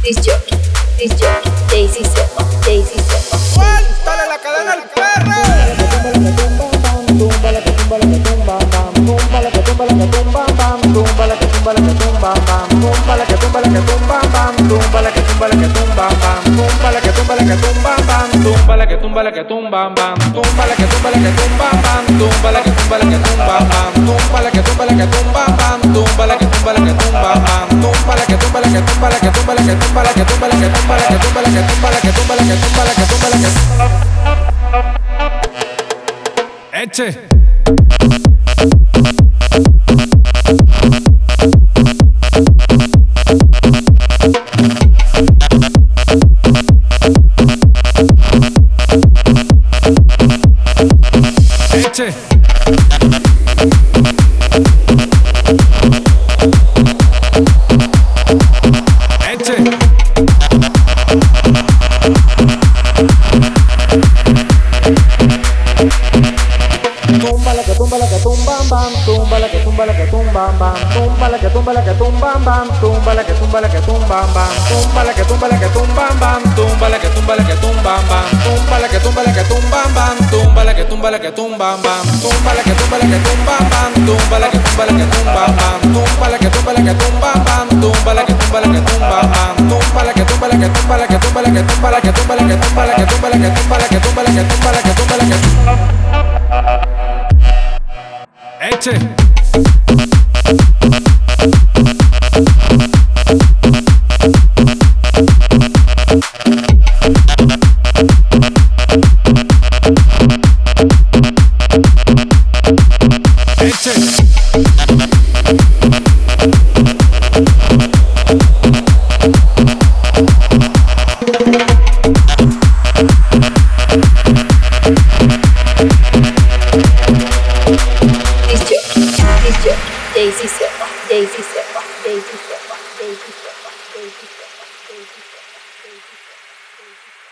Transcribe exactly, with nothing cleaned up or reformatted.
Disc jockey, disc jockey, Daisy Sepa, Daisy Sepa. ¡Suéltale la cadena al perro! Tumba la que tumba la que tumba bam, tumba la que tumba la que tumba bam, tumba la que tumba la que tumba bam, tumba la que tumba la que tumba bam, tumba la que tumba la que tumba bam, tumba la que tumba la que tumba bam, tumba la que tumba la que tumba bam, tumba la que tumba la que tumba bam, tumba la que tumba la que tumba bam, tumba la que tumba la que tumba bam, tumba la que tumba la que tumba bam, tumba la que tumba la que tumba la que tumba la que tumba la que tumba la que tumba la que tumba la que tumba la que tumba la que tumba la que tumba la que Eche. Eche. Eche. tumba la que tumba la que tumba bam, tumba la que tumba la que tumba bam, tumba la que tumba la que tumba bam, tumba la que tumba la que tumba bam, tumba la que tumba la que tumba bam, tumba la que tumba la que tumba bam, tumba la que tumba la que tumba bam, tumba la que tumba la que tumba bam, tumba la que tumba la que tumba bam, tumba la que tumba la que tumba bam, tumba la que tumba la que tumba bam, tumba la que tumba la que tumba bam, tumba la que tumba la que tumba la que tumba la que tumba la que tumba la que tumba la que tumba la que tumba la que tumba la que tumba la que tumba la que Eche. Eche. Daisy Sepa, Daisy Sepa, Daisy Sepa, Daisy Sepa, Daisy Sepa, Daisy Sepa, Daisy Sepa, Daisy Sepa.